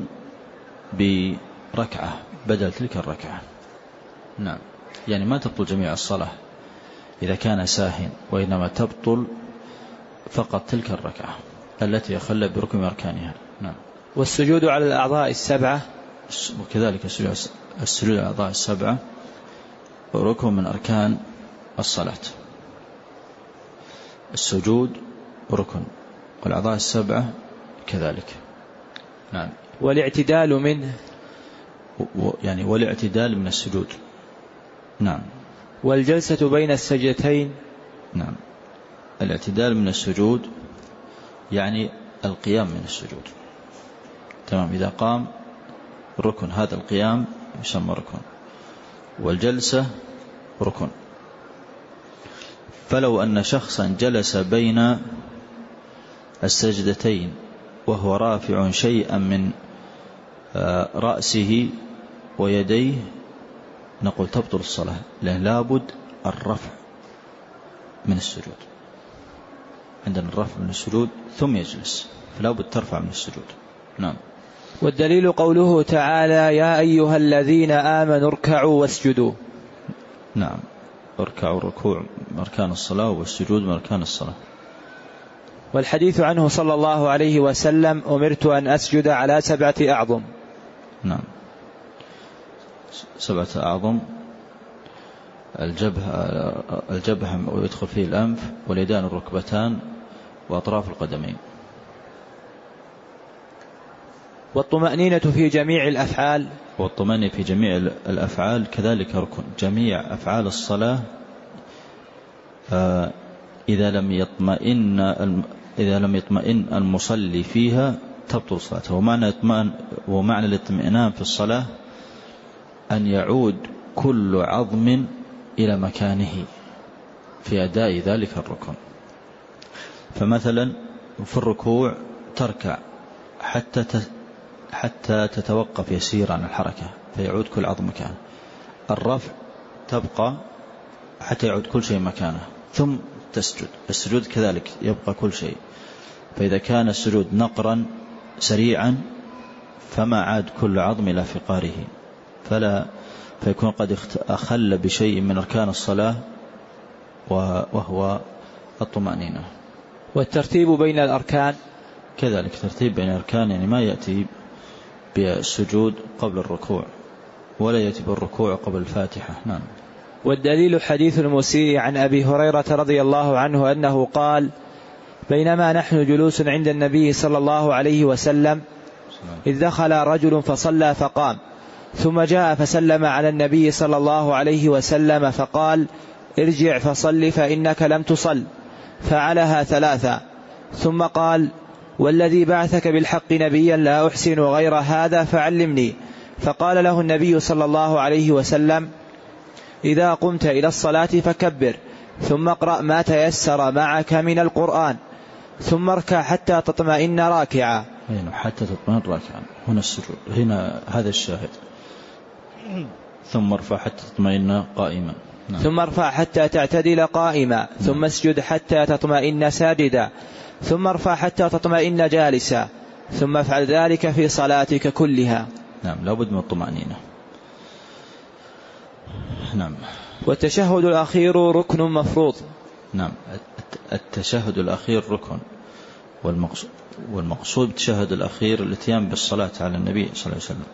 [SPEAKER 2] بركعة بدل تلك الركعة. نعم. يعني ما تبطل جميع الصلاة إذا كان ساهٍ، وإنما تبطل فقط تلك الركعة التي يخلى بركن أركانها. نعم.
[SPEAKER 1] والسجود على الأعضاء السبعة.
[SPEAKER 2] وكذلك السجود على الأعضاء السبعة ركن من أركان الصلاة. السجود ركن والأعضاء السبعة كذلك. نعم.
[SPEAKER 1] والاعتدال منه،
[SPEAKER 2] يعني والاعتدال من السجود. نعم.
[SPEAKER 1] والجلسة بين السجدتين.
[SPEAKER 2] نعم. الاعتدال من السجود يعني القيام من السجود. تمام. إذا قام ركن، هذا القيام يسمى ركن. والجلسة ركن. فلو أن شخصا جلس بين السجدتين وهو رافع شيئا من رأسه ويديه نقول تبطل الصلاة، لأن لابد الرفع من السجود. عندنا الرفع من السجود ثم يجلس، فلابد ترفع من السجود. نعم.
[SPEAKER 1] والدليل قوله تعالى يا أيها الذين آمنوا اركعوا واسجدوا.
[SPEAKER 2] نعم. اركعوا، الركوع من أركان الصلاة والسجود من أركان الصلاة.
[SPEAKER 1] والحديث عنه صلى الله عليه وسلم أمرت أن أسجد على سبعة أعظم.
[SPEAKER 2] نعم. سبعة أعظم: الجبهة, الجبهة ويدخل فيه الأنف واليدان الركبتان وأطراف القدمين.
[SPEAKER 1] والطمأنينة في جميع الأفعال.
[SPEAKER 2] والطمأنينة في جميع الأفعال كذلك ركن. جميع أفعال الصلاة إذا لم يطمئن إذا لم يطمئن المصلي فيها تبطل صلاته. ومعنى اطمئن ومعنى الاطمئنان في الصلاة أن يعود كل عظم إلى مكانه في أداء ذلك الركن. فمثلا في الركوع تركع حتى حتى تتوقف يسير عن الحركة فيعود كل عظم مكانه. الرفع تبقى حتى يعود كل شيء مكانه ثم تسجد. السجود كذلك يبقى كل شيء. فإذا كان السجود نقرا سريعا فما عاد كل عظم إلى فقاره، فلا فيكون قد أخل بشيء من أركان الصلاة وهو الطمأنينة.
[SPEAKER 1] والترتيب بين الأركان
[SPEAKER 2] كذلك ترتيب بين الأركان، يعني ما يأتي بالسجود قبل الركوع ولا يأتي بالركوع قبل الفاتحة. نعم.
[SPEAKER 1] والدليل حديث المسيء عن أبي هريرة رضي الله عنه أنه قال بينما نحن جلوس عند النبي صلى الله عليه وسلم إذ دخل رجل فصلى فقام ثم جاء فسلم على النبي صلى الله عليه وسلم فقال ارجع فصل فإنك لم تصل، فعلها ثلاثة ثم قال والذي بعثك بالحق نبيا لا أحسن غير هذا فعلمني. فقال له النبي صلى الله عليه وسلم إذا قمت إلى الصلاة فكبر ثم اقرأ ما تيسر معك من القرآن ثم اركع حتى تطمئن راكعا.
[SPEAKER 2] حتى تطمئن راكعا هنا السجود، هنا هذا الشاهد. ثم ارفع حتى تطمئن قائما. نعم.
[SPEAKER 1] ثم ارفع حتى تعتدل قائما. ثم نعم. اسجد حتى تطمئن ساجدا ثم ارفع حتى تطمئن جالسا ثم افعل ذلك في صلاتك كلها.
[SPEAKER 2] نعم. لابد من الطمأنينة. نعم.
[SPEAKER 1] والتشهد الأخير ركن مفروض.
[SPEAKER 2] نعم. التشهد الأخير ركن، والمقصود والمقصود بالتشهد الأخير الاتيان بالصلاة على النبي صلى الله عليه وسلم.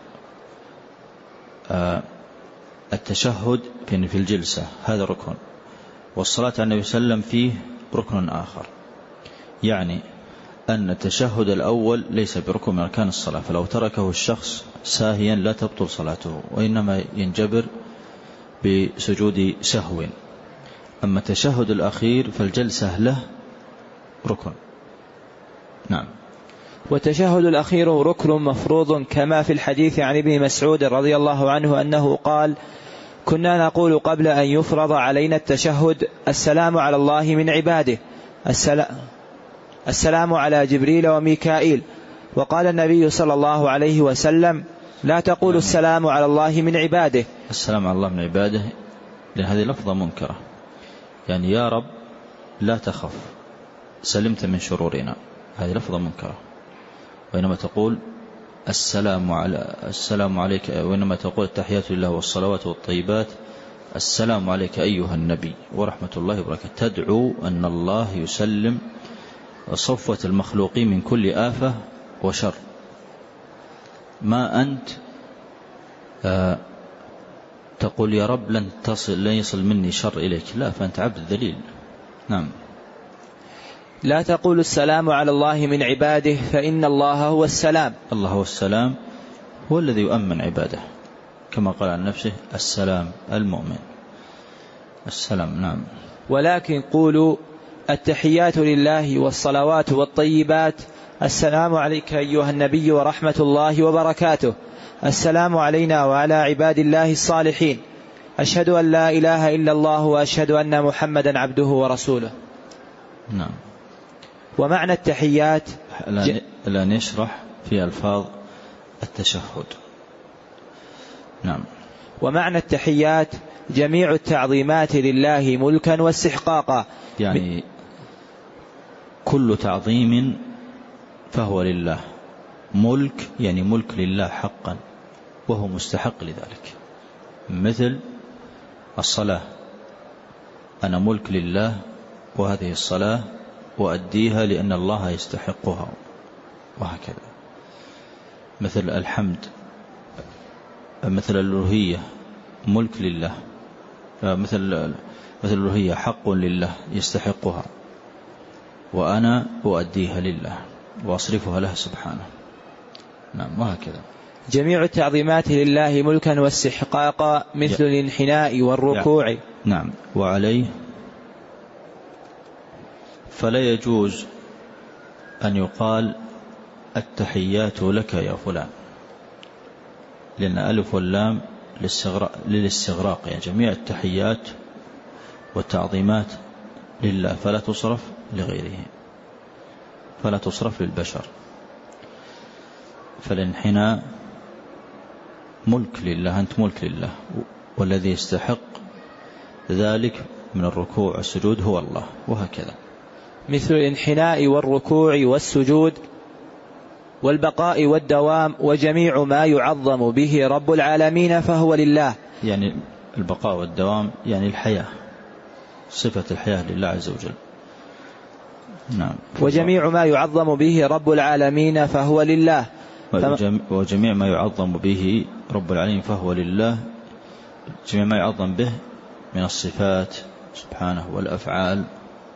[SPEAKER 2] آه التشهد في الجلسة هذا ركن، والصلاة على النبي صلى الله عليه وسلم فيه ركن آخر. يعني أن التشهد الأول ليس بركن من أركان الصلاة، فلو تركه الشخص ساهيا لا تبطل صلاته، وإنما ينجبر بسجود سهو. أما التشهد الأخير فالجلسة له ركن. نعم.
[SPEAKER 1] والتشهد الأخير ركن مفروض كما في الحديث عن ابن مسعود رضي الله عنه أنه قال: كنا نقول قبل أن يفرض علينا التشهد: السلام على الله من عباده، السلام على جبريل وميكائيل. وقال النبي صلى الله عليه وسلم: لا تقول السلام على الله من عباده.
[SPEAKER 2] السلام على الله من عباده، لأن هذه لفظة منكرة، يعني يا رب لا تخف سلمت من شرورنا، هذه لفظة منكرة. وإنما تقول السلام على السلام عليك، وإنما تقول التحيات لله والصلوات والطيبات السلام عليك أيها النبي ورحمة الله وبركاته، تدعو أن الله يسلم صفوة المخلوقين من كل آفة وشر. ما أنت آه تقول يا رب لن تصل لن يصل مني شر إليك، لا، فأنت عبد ذليل. نعم.
[SPEAKER 1] لا تقول السلام على الله من عباده فإن الله هو السلام.
[SPEAKER 2] الله هو السلام، هو الذي يؤمن عباده، كما قال عن نفسه: السلام المؤمن السلام. نعم.
[SPEAKER 1] ولكن قولوا التحيات لله والصلوات والطيبات السلام عليك أيها النبي ورحمة الله وبركاته، السلام علينا وعلى عباد الله الصالحين، أشهد أن لا إله إلا الله وأشهد أن محمدا عبده ورسوله.
[SPEAKER 2] نعم.
[SPEAKER 1] ومعنى التحيات
[SPEAKER 2] الآن يشرح في ألفاظ التشهد. نعم.
[SPEAKER 1] ومعنى التحيات جميع التعظيمات لله ملكا واستحقاقا،
[SPEAKER 2] يعني كل تعظيم فهو لله، ملك يعني ملك لله حقا وهو مستحق لذلك، مثل الصلاة، أنا ملك لله وهذه الصلاة وأديها لأن الله يستحقها، وهكذا. مثل الحمد، مثل الألوهية ملك لله، مثل مثل الألوهية حق لله يستحقها، وأنا أؤديها لله وأصرفها له سبحانه. نعم. وهكذا
[SPEAKER 1] جميع التعظيمات لله ملكا واستحقاقا، مثل الانحناء والركوع.
[SPEAKER 2] يعني نعم. وعليه فلا يجوز أن يقال التحيات لك يا فلان، لأن ألف واللام للاستغراق، يعني جميع التحيات والتعظيمات لله، فلا تصرف لغيره، فلا تصرف للبشر. فالانحناء ملك لله، أنت ملك لله، والذي يستحق ذلك من الركوع والسجود هو الله، وهكذا.
[SPEAKER 1] مثل الانحناء والركوع والسجود والبقاء والدوام وجميع ما يعظم به رب العالمين فهو لله.
[SPEAKER 2] يعني البقاء والدوام يعني الحياة، صفة الحياة لله عز وجل. نعم.
[SPEAKER 1] وجميع ما يعظم به رب العالمين فهو لله.
[SPEAKER 2] وجميع ما يعظم به رب العالمين فهو لله، جميع ما يعظم به من الصفات سبحانه والأفعال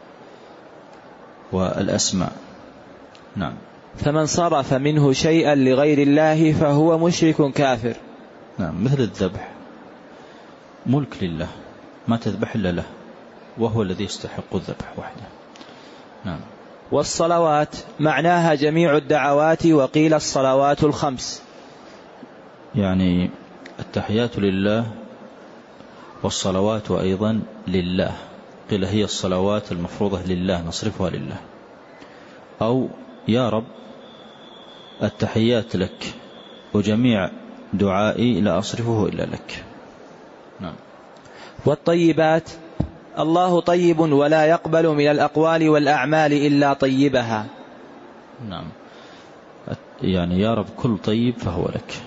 [SPEAKER 2] والأسماء. نعم.
[SPEAKER 1] فمن صرف منه شيئا لغير الله فهو مشرك كافر.
[SPEAKER 2] نعم. مثل الذبح، ملك لله، ما تذبح إلا له، وهو الذي يستحق الذبح وحده. نعم.
[SPEAKER 1] والصلوات معناها جميع الدعوات، وقيل الصلوات الخمس،
[SPEAKER 2] يعني التحيات لله والصلوات أيضا لله، قيل هي الصلوات المفروضة لله نصرفها لله، أو يا رب التحيات لك وجميع دعائي لا أصرفه إلا لك. نعم.
[SPEAKER 1] والطيبات الله طيب ولا يقبل من الأقوال والأعمال إلا طيبها.
[SPEAKER 2] نعم. يعني يا رب كل طيب فهو لك،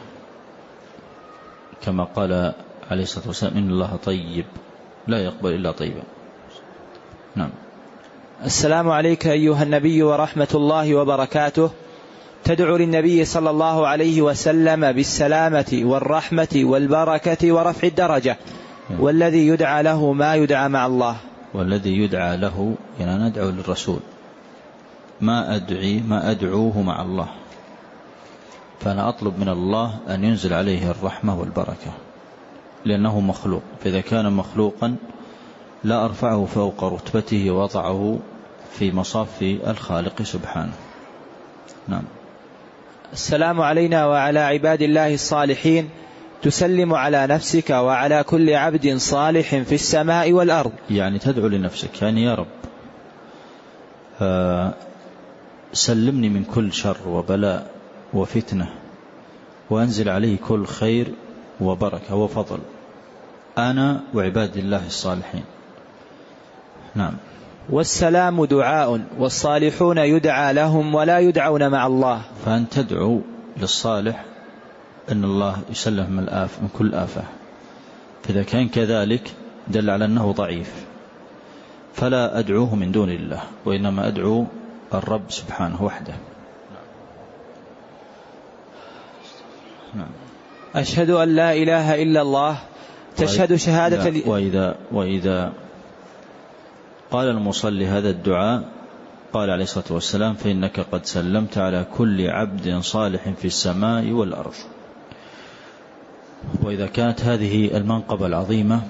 [SPEAKER 2] كما قال عليه الصلاة والسلام: إن الله طيب لا يقبل إلا طيبا. نعم.
[SPEAKER 1] السلام عليك أيها النبي ورحمة الله وبركاته، تدعو للنبي صلى الله عليه وسلم بالسلامة والرحمة والبركة ورفع الدرجة، والذي يدعى له ما يدعى مع الله.
[SPEAKER 2] والذي يدعى له يعني ندعو للرسول ما أدعي ما أدعوه مع الله، فأنا أطلب من الله أن ينزل عليه الرحمة والبركة لأنه مخلوق، فإذا كان مخلوقا لا أرفعه فوق رتبته ووضعه في مصاف الخالق سبحانه. نعم.
[SPEAKER 1] السلام علينا وعلى عباد الله الصالحين، تسلم على نفسك وعلى كل عبد صالح في السماء والأرض.
[SPEAKER 2] يعني تدعو لنفسك، يعني يا رب آه سلمني من كل شر وبلاء وفتنة، وأنزل عليه كل خير وبركة وفضل أنا وعباد الله الصالحين. نعم.
[SPEAKER 1] والسلام دعاء، والصالحون يدعى لهم ولا يدعون مع الله.
[SPEAKER 2] فأنت تدعو للصالح أن الله يسلم من, الآف من كل آفة، فإذا كان كذلك دل على أنه ضعيف، فلا أدعوه من دون الله، وإنما أدعو الرب سبحانه وحده. نعم.
[SPEAKER 1] أشهد أن لا إله إلا الله، تشهد شهادة.
[SPEAKER 2] وإذا, وإذا قال المصلي هذا الدعاء قال عليه الصلاة والسلام: فإنك قد سلمت على كل عبد صالح في السماء والأرض. وإذا كانت هذه المنقبة العظيمة،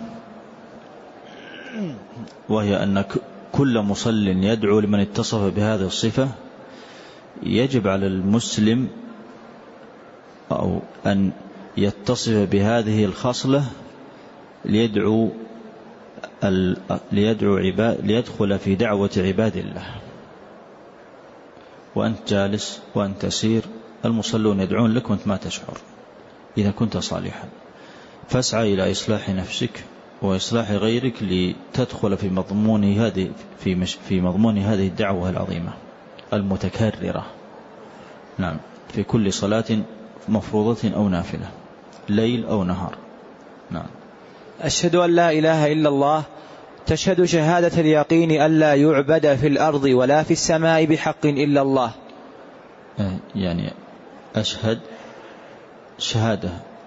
[SPEAKER 2] وهي أن كل مصل يدعو لمن اتصف بهذه الصفة، يجب على المسلم أو أن يتصف بهذه الخصلة ليدعو ليدعو عباد ليدخل في دعوة عباد الله. وأنت جالس وأنت تسير، المصلون يدعون لك وأنت ما تشعر إذا كنت صالحا، فاسعى إلى إصلاح نفسك وإصلاح غيرك لتدخل في مضمون هذه في مش في مضمون هذه الدعوة العظيمة المتكررة. نعم. في كل صلاة مفروضة أو نافلة، ليل أو نهار. نعم.
[SPEAKER 1] أشهد أن لا إله إلا الله، تشهد شهادة اليقين أن لا يعبد في الأرض ولا في السماء بحق إلا الله.
[SPEAKER 2] يعني أشهد شهادة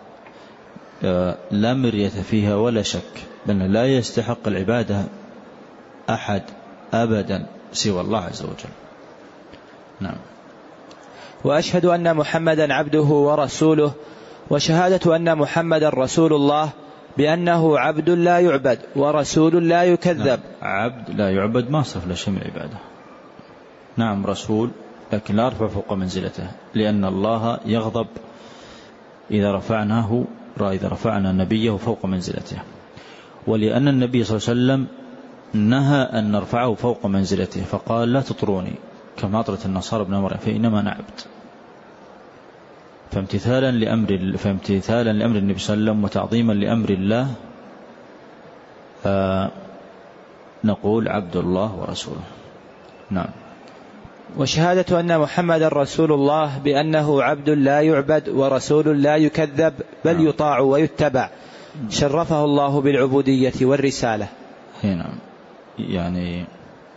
[SPEAKER 2] لا مرية فيها ولا شك، بل لا يستحق العبادة أحد أبدا سوى الله عز وجل. نعم.
[SPEAKER 1] وأشهد أن محمدا عبده ورسوله، وشهادة أن محمدا رسول الله بأنه عبد لا يعبد ورسول لا يكذب.
[SPEAKER 2] نعم. عبد لا يعبد ما صرف له شيء من العبادة. نعم. رسول، لكن لا أرفع فوق منزلته، لأن الله يغضب إذا رفعناه إذا رفعنا نبيه فوق منزلته، ولأن النبي صلى الله عليه وسلم نهى أن نرفعه فوق منزلته، فقال: لا تطروني كما أطرت النصارى ابن مريم، فإنما أنا عبد. فامتثالا لأمر فامتثالا لأمر النبي صلى الله عليه وسلم وتعظيما لأمر الله نقول عبد الله ورسوله. نعم.
[SPEAKER 1] وشهادة أن محمدا رسول الله بأنه عبد لا يعبد ورسول لا يكذب، بل نعم. يطاع ويتبع، شرفه الله بالعبودية والرسالة.
[SPEAKER 2] هنا يعني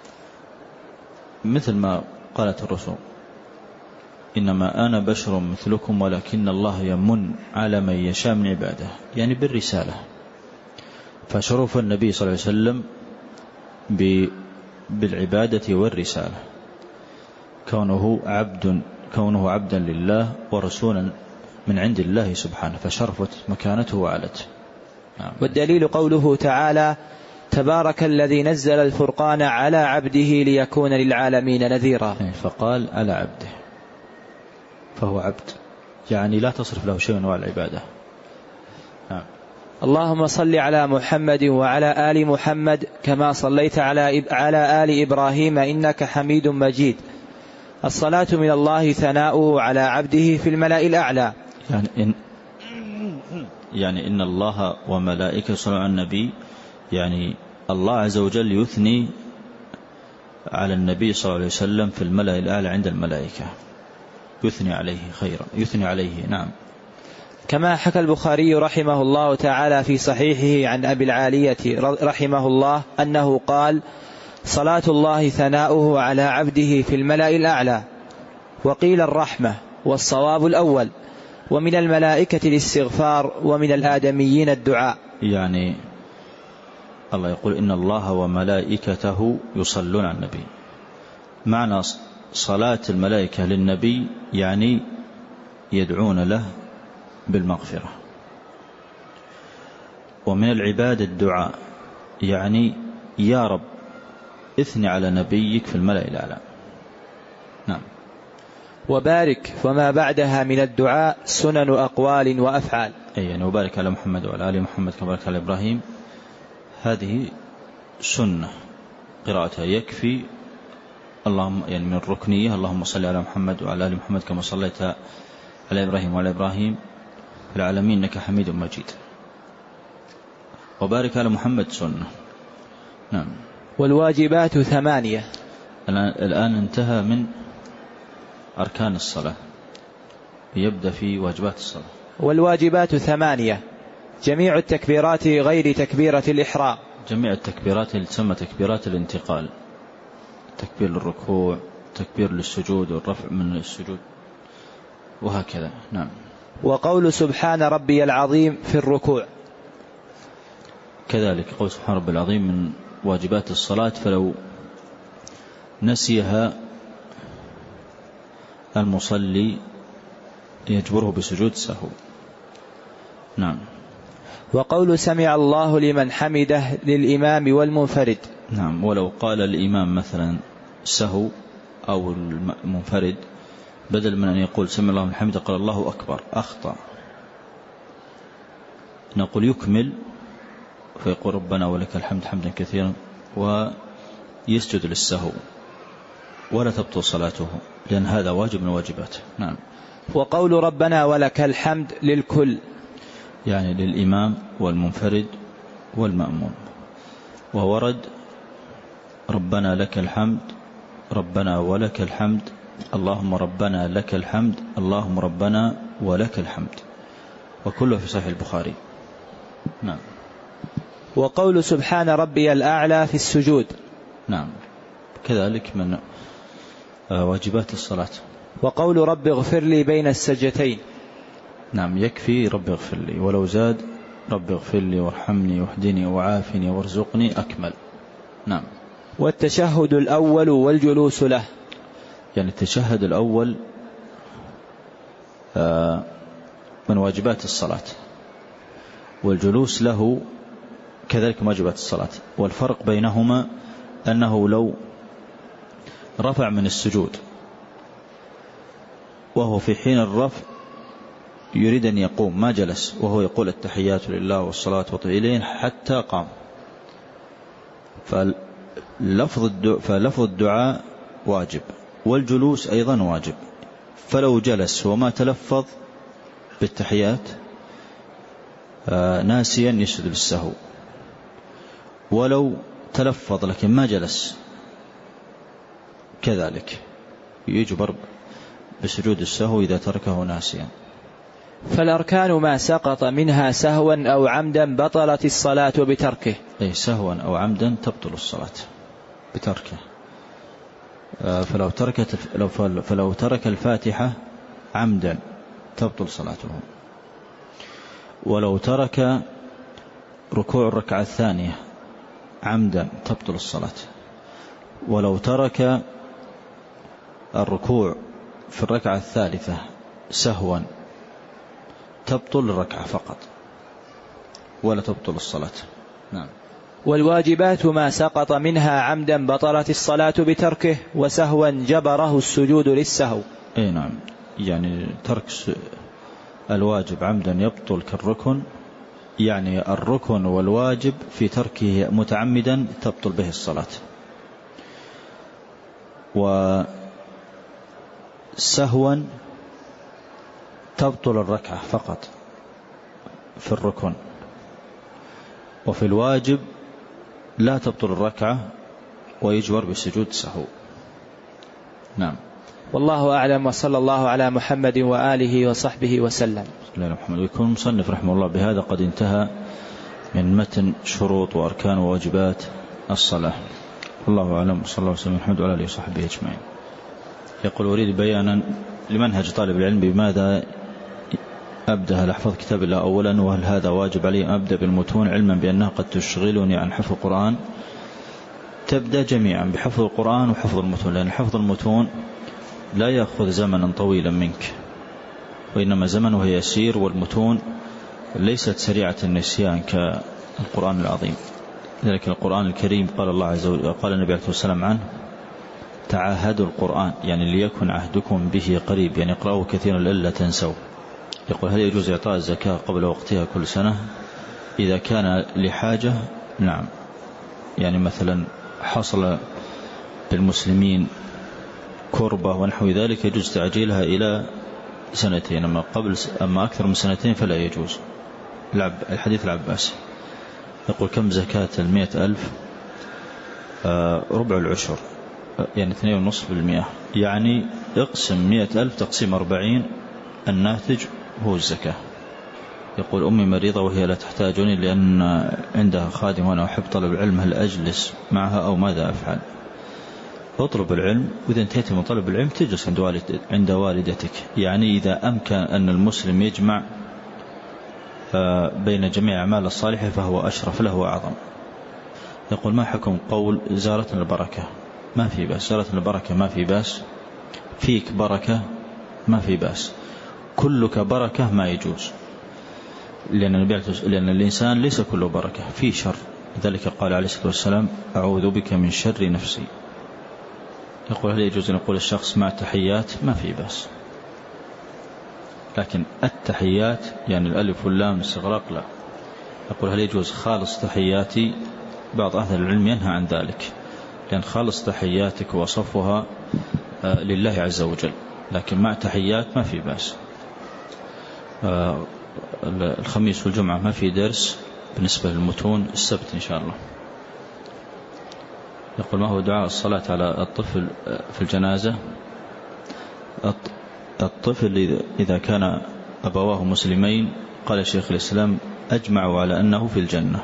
[SPEAKER 2] مثل ما قالت الرسول: إنما أنا بشر مثلكم ولكن الله يمن على من يشاء من عباده، يعني بالرسالة. فشرف النبي صلى الله عليه وسلم بالعبادة والرسالة، كونه عبد كونه عبدا لله ورسولا من عند الله سبحانه، فشرفت مكانته وعلت. نعم.
[SPEAKER 1] والدليل قوله تعالى: تبارك الذي نزل الفرقان على عبده ليكون للعالمين نذيرا.
[SPEAKER 2] فقال على عبده، فهو عبد، يعني لا تصرف له شيء من أنواع العبادة. نعم.
[SPEAKER 1] اللهم صل على محمد وعلى آل محمد كما صليت على على آل إبراهيم إنك حميد مجيد. الصلاة من الله ثناؤه على عبده في الملأ الأعلى.
[SPEAKER 2] يعني إن, يعني إن الله وملائكته يصلون على النبي، يعني الله عز وجل يثني على النبي صلى الله عليه وسلم في الملأ الأعلى عند الملائكة، يثني عليه خيرا، يثني عليه. نعم.
[SPEAKER 1] كما حكى البخاري رحمه الله تعالى في صحيحه عن أبي العالية رحمه الله أنه قال: صلاة الله ثناؤه على عبده في الملأ الأعلى. وقيل الرحمة، والصواب الأول. ومن الملائكة الاستغفار، ومن الآدميين الدعاء.
[SPEAKER 2] يعني الله يقول: إن الله وملائكته يصلون على النبي. معنى صلاة الملائكة للنبي يعني يدعون له بالمغفرة. ومن العبادة الدعاء، يعني يا رب اثني على نبيك في الملأ الأعلى. نعم.
[SPEAKER 1] وبارك وما بعدها من الدعاء سنن أقوال وأفعال.
[SPEAKER 2] أي يعني وبارك على محمد وعلى آل محمد كما باركت على إبراهيم، هذه سنة قراءتها يكفي. اللهم يعني من الركنية اللهم صل على محمد وعلى آل محمد كما صليت على إبراهيم وعلى إبراهيم في العالمين إنك حميد مجيد. وبارك على محمد سنة. نعم.
[SPEAKER 1] والواجبات ثمانية.
[SPEAKER 2] الآن انتهى من أركان الصلاة، يبدأ في واجبات الصلاة.
[SPEAKER 1] والواجبات ثمانية: جميع التكبيرات غير تكبيرة الإحرام.
[SPEAKER 2] جميع التكبيرات اللي تسمى تكبيرات الانتقال، تكبير للركوع، تكبير للسجود والرفع من السجود وهكذا. نعم.
[SPEAKER 1] وقول سبحان ربي العظيم في الركوع،
[SPEAKER 2] كذلك قول سبحان ربي العظيم من واجبات الصلاة، فلو نسيها المصلي يجبره بسجود سهو. نعم.
[SPEAKER 1] وقول سمع الله لمن حمده للإمام والمنفرد.
[SPEAKER 2] نعم. ولو قال الإمام مثلا سهو أو المنفرد، بدل من أن يقول سمع الله لمن حمده قال الله أكبر، أخطأ، نقول يكمل فيقول ربنا ولك الحمد حمدا كثيرا ويسجد للسهو ولا تبطل صلاته، لأن هذا واجب من واجباته. نعم.
[SPEAKER 1] وقول ربنا ولك الحمد للكل،
[SPEAKER 2] يعني للإمام والمنفرد والمأموم. وورد ربنا لك الحمد، ربنا ولك الحمد، اللهم ربنا لك الحمد، اللهم ربنا ولك الحمد، وكله في صحيح البخاري. نعم.
[SPEAKER 1] وقول سبحان ربي الأعلى في السجود.
[SPEAKER 2] نعم. كذلك من واجبات الصلاة.
[SPEAKER 1] وقول رب اغفر لي بين السجدتين.
[SPEAKER 2] نعم. يكفي رب اغفر لي، ولو زاد رب اغفر لي وارحمني واهدني وعافني وارزقني أكمل. نعم.
[SPEAKER 1] والتشهد الأول والجلوس له،
[SPEAKER 2] يعني التشهد الأول من واجبات الصلاة، والجلوس له كذلك من واجبات الصلاة. والفرق بينهما أنه لو رفع من السجود وهو في حين الرفع يريد أن يقوم ما جلس وهو يقول التحيات لله والصلاة والطيلين حتى قام، فلفظ الدعاء واجب والجلوس أيضا واجب. فلو جلس وما تلفظ بالتحيات ناسيا يسجد للسهو، ولو تلفظ لكن ما جلس كذلك يجبر بسجود السهو إذا تركه ناسيا.
[SPEAKER 1] فالأركان ما سقط منها سهوا أو عمدا بطلت الصلاة بتركه.
[SPEAKER 2] أي سهوا أو عمدا تبطل الصلاة بتركه. فلو تركت فلو ترك الفاتحة عمدا تبطل صلاته، ولو ترك ركوع الركعة الثانية عمدا تبطل الصلاة، ولو ترك الركوع في الركعة الثالثة سهوا تبطل الركعة فقط ولا تبطل الصلاة. نعم.
[SPEAKER 1] والواجبات ما سقط منها عمدا بطلت الصلاة بتركه، وسهوا جبره السجود للسهو.
[SPEAKER 2] أي نعم. يعني ترك الواجب عمدا يبطل كالركن، يعني الركن والواجب في تركه متعمدا تبطل به الصلاة. وسهوا تبطل الركعة فقط في الركن، وفي الواجب لا تبطل الركعة ويجبر بسجود سهو. نعم.
[SPEAKER 1] والله أعلم، وصلى الله على محمد وآله وصحبه وسلم.
[SPEAKER 2] ويكون مصنف رحمه الله بهذا قد انتهى من متن شروط وأركان وواجبات الصلاة. والله أعلم، وصلى الله وسلم محمد وعلى آله وصحبه أجمعين. يقول: أريد بيانا لمنهج طالب العلم بماذا أبدأ لأحفظ كتاب الله أولا، وهل هذا واجب علي أبدأ بالمتون علما بأنها قد تشغلني عن حفظ القرآن؟ تبدأ جميعا بحفظ القرآن وحفظ المتون، لأن حفظ المتون لا يأخذ زمنا طويلا منك، وإنما زمنه يسير، والمتون ليست سريعة النسيان كالقرآن العظيم. لذلك القرآن الكريم قال الله عز وجل، قال النبي عليه الصلاة والسلام عنه: تعاهدوا القرآن، يعني ليكن عهدكم به قريب، يعني اقرأوه كثيرا لئلا تنسوا. يقول: هل يجوز إعطاء الزكاة قبل وقتها كل سنة؟ إذا كان لحاجة نعم، يعني مثلا حصل بالمسلمين كربة ونحو ذلك يجوز تعجيلها إلى سنتين، أما قبل أما أكثر من سنتين فلا يجوز. الحديث العباس يقول: كم زكاة المئة ألف؟ آه ربع العشر، يعني اثنين ونصف بالمئة، يعني اقسم مئة ألف تقسيم أربعين، الناتج هو الزكاة. يقول: أمي مريضة وهي لا تحتاجني لأن عندها خادم وأنا أحب طلب العلم، هل أجلس معها أو ماذا أفعل؟ اطلب العلم، وإذا انتهيت من طلب العلم تجلس عند والد عند والدتك. يعني إذا أمكن أن المسلم يجمع بين جميع أعمال الصالحة فهو أشرف له وأعظم. يقول: ما حكم قول زارتنا البركة؟ ما في بأس، زارتنا البركة ما في بأس، فيك بركة ما في بأس، كلك بركة ما يجوز، لأن, لأن الإنسان ليس كله بركة، فيه شر. لذلك قال عليه الصلاة والسلام: أعوذ بك من شر نفسي. يقول: هل يجوز أن يقول الشخص مع التحيات؟ ما في بأس، لكن التحيات يعني الألف واللام استغراق لا. يقول: هل يجوز خالص تحياتي؟ بعض أهل العلم ينهى عن ذلك، لأن خالص تحياتك وصفها لله عز وجل، لكن مع تحيات ما في بأس. الخميس والجمعة ما في درس بالنسبة للمتون، السبت إن شاء الله. يقول: ما هو دعاء الصلاة على الطفل في الجنازة؟ الطفل إذا كان أبواه مسلمين قال شيخ الإسلام أجمعوا على أنه في الجنة،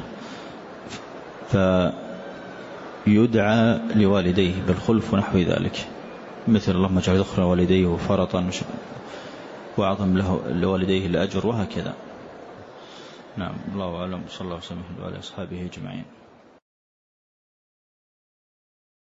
[SPEAKER 2] فيدعى لوالديه بالخلف ونحو ذلك، مثل اللهم اجعل ذخر والديه فرطا وأعظم له لوالديه الأجر، وهكذا. نعم، الله أعلم، صلى الله عليه وسلم وعلى أصحابه أجمعين.